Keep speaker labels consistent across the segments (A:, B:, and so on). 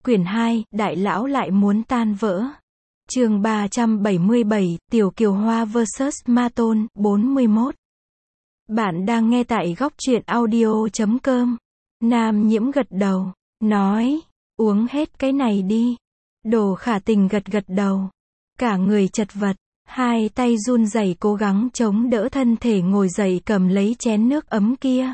A: Quyển 2, Đại lão lại muốn tan vỡ. Chương 377, Tiểu Kiều Hoa vs Ma Tôn, 41. Bạn đang nghe tại góc truyện audio.com. Nam Nhiễm gật đầu, nói, uống hết cái này đi. Đồ Khả Tình gật gật đầu. Cả người chật vật, hai tay run rẩy cố gắng chống đỡ thân thể ngồi dậy cầm lấy chén nước ấm kia.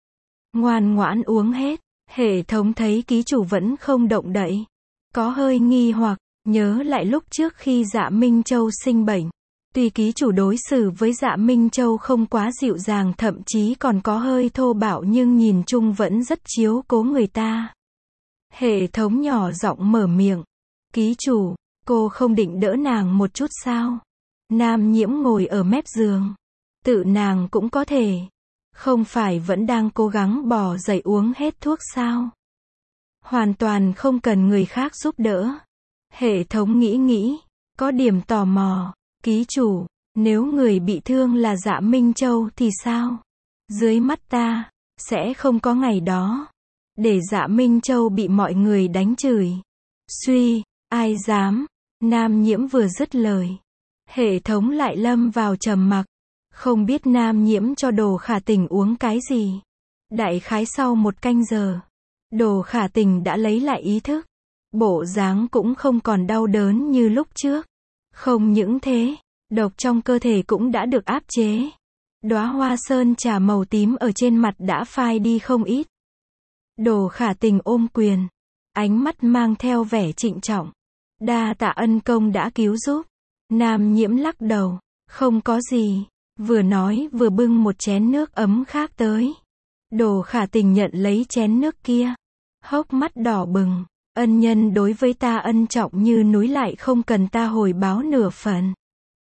A: Ngoan ngoãn uống hết. Hệ thống thấy ký chủ vẫn không động đậy. Có hơi nghi hoặc, nhớ lại lúc trước khi Dạ Minh Châu sinh bệnh. Tuy ký chủ đối xử với Dạ Minh Châu không quá dịu dàng thậm chí còn có hơi thô bạo nhưng nhìn chung vẫn rất chiếu cố người ta. Hệ thống nhỏ giọng mở miệng. Ký chủ, cô không định đỡ nàng một chút sao? Nam Nhiễm ngồi ở mép giường. Tự nàng cũng có thể. Không phải vẫn đang cố gắng bò dậy uống hết thuốc sao? Hoàn toàn không cần người khác giúp đỡ. Hệ thống nghĩ, có điểm tò mò. Ký chủ, nếu người bị thương là Dạ Minh Châu thì sao? Dưới mắt ta, sẽ không có ngày đó. Để Dạ Minh Châu bị mọi người đánh chửi. Suy, ai dám? Nam Nhiễm vừa dứt lời. Hệ thống lại lâm vào trầm mặc. Không biết Nam Nhiễm cho Đồ Khả Tình uống cái gì. Đại khái sau 1 canh giờ, Đồ Khả Tình đã lấy lại ý thức. Bộ dáng cũng không còn đau đớn như lúc trước. Không những thế, độc trong cơ thể cũng đã được áp chế. Đóa hoa sơn trà màu tím ở trên mặt đã phai đi không ít. Đồ Khả Tình ôm quyền, ánh mắt mang theo vẻ trịnh trọng. Đa tạ ân công đã cứu giúp. Nam Nhiễm lắc đầu, không có gì. Vừa nói vừa bưng một chén nước ấm khác tới. Đồ Khả Tình nhận lấy chén nước kia. Hốc mắt đỏ bừng. Ân nhân đối với ta ân trọng như núi lại không cần ta hồi báo nửa phần.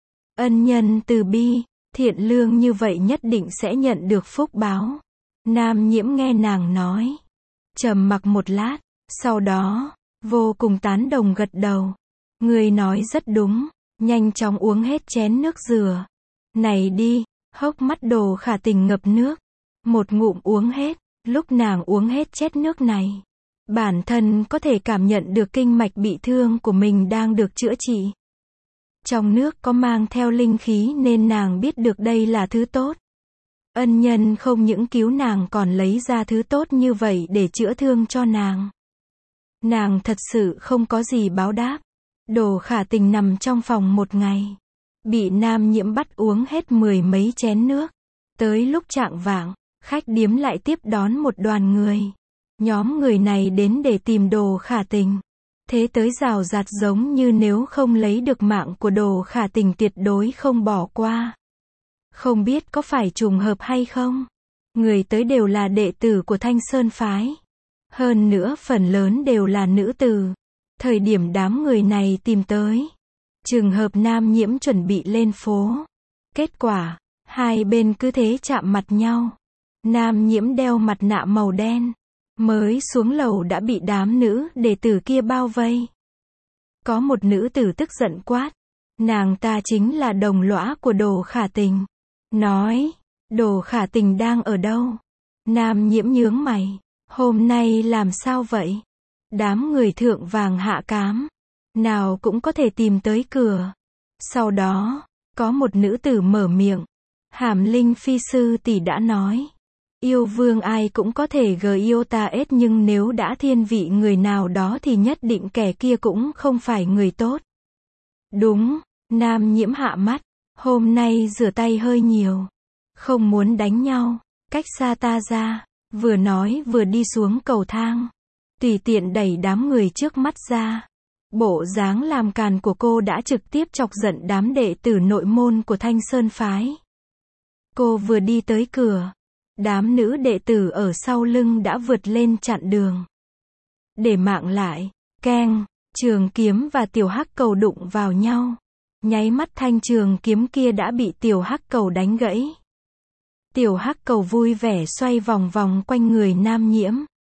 A: Ân nhân từ bi, thiện lương như vậy nhất định sẽ nhận được phúc báo. Nam Nhiễm nghe nàng nói. Trầm mặc một lát. Sau đó, vô cùng tán đồng gật đầu. Người nói rất đúng. Nhanh chóng uống hết chén nước dừa. Này đi, hốc mắt Đồ Khả Tình ngập nước. Một ngụm uống hết, lúc nàng uống hết chén nước này. Bản thân có thể cảm nhận được kinh mạch bị thương của mình đang được chữa trị. Trong nước có mang theo linh khí nên nàng biết được đây là thứ tốt. Ân nhân không những cứu nàng còn lấy ra thứ tốt như vậy để chữa thương cho nàng. Nàng thật sự không có gì báo đáp. Đồ Khả Tình nằm trong phòng 1 ngày. Bị Nam Nhiễm bắt uống hết 10 mấy chén nước. Tới lúc chạng vạng, khách điếm lại tiếp đón một đoàn người. Nhóm người này đến để tìm Đồ Khả Tình. Thế tới rào rạt giống như nếu không lấy được mạng của Đồ Khả Tình tuyệt đối không bỏ qua. Không biết có phải trùng hợp hay không? Người tới đều là đệ tử của Thanh Sơn Phái. Hơn nữa phần lớn đều là nữ tử. Thời điểm đám người này tìm tới, trường hợp Nam Nhiễm chuẩn bị lên phố. Kết quả, hai bên cứ thế chạm mặt nhau. Nam Nhiễm đeo mặt nạ màu đen. Mới xuống lầu đã bị đám nữ đệ tử kia bao vây. Có một nữ tử tức giận quát. Nàng ta chính là đồng lõa của Đồ Khả Tình. Nói, Đồ Khả Tình đang ở đâu? Nam Nhiễm nhướng mày. Hôm nay làm sao vậy? Đám người thượng vàng hạ cám. Nào cũng có thể tìm tới cửa. Sau đó, có một nữ tử mở miệng. Hàm Linh Phi sư tỷ đã nói. Yêu vương ai cũng có thể yêu ta ết nhưng nếu đã thiên vị người nào đó thì nhất định kẻ kia cũng không phải người tốt. Đúng, Nam Nhiễm hạ mắt. Hôm nay rửa tay hơi nhiều. Không muốn đánh nhau. Cách xa ta ra. Vừa nói vừa đi xuống cầu thang. Tùy tiện đẩy đám người trước mắt ra. Bộ dáng làm càn của cô đã trực tiếp chọc giận đám đệ tử nội môn của Thanh Sơn Phái. Cô vừa đi tới cửa. Đám nữ đệ tử ở sau lưng đã vượt lên chặn đường. Để mạng lại, keng, trường kiếm và tiểu hắc cầu đụng vào nhau. Nháy mắt thanh trường kiếm kia đã bị tiểu hắc cầu đánh gãy. Tiểu hắc cầu vui vẻ xoay vòng vòng quanh người Nam Nhiễm.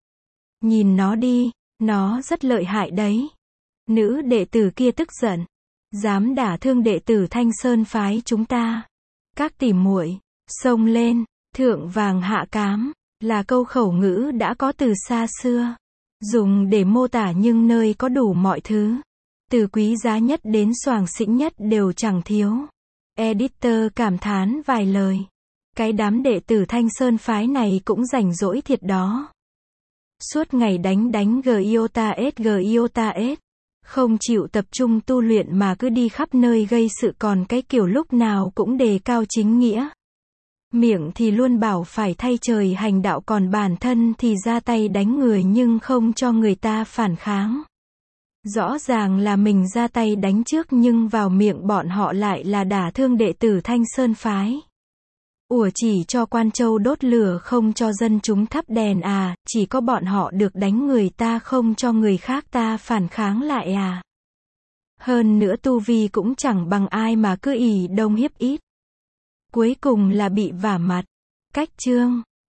A: Nhìn nó đi, nó rất lợi hại đấy. Nữ đệ tử kia tức giận. Dám đả thương đệ tử Thanh Sơn Phái chúng ta. Các tỷ muội, xông lên. Thượng vàng hạ cám, là câu khẩu ngữ đã có từ xa xưa. Dùng để mô tả nhưng nơi có đủ mọi thứ. Từ quý giá nhất đến xoàng xĩnh nhất đều chẳng thiếu. Editor cảm thán vài lời. Cái đám đệ tử Thanh Sơn phái này cũng rảnh rỗi thiệt đó. Suốt ngày đánh GIOTA-S. Không chịu tập trung tu luyện mà cứ đi khắp nơi gây sự, còn cái kiểu lúc nào cũng đề cao chính nghĩa. Miệng thì luôn bảo phải thay trời hành đạo, còn bản thân thì ra tay đánh người nhưng không cho người ta phản kháng. Rõ ràng là mình ra tay đánh trước nhưng vào miệng bọn họ lại là đả thương đệ tử Thanh Sơn phái. Ủa, chỉ cho quan châu đốt lửa không cho dân chúng thắp đèn à, chỉ có bọn họ được đánh người ta không cho người khác ta phản kháng lại à. Hơn nữa tu vi cũng chẳng bằng ai mà cứ ỷ đông hiếp ít. Cuối cùng là bị vả mặt. Cách chương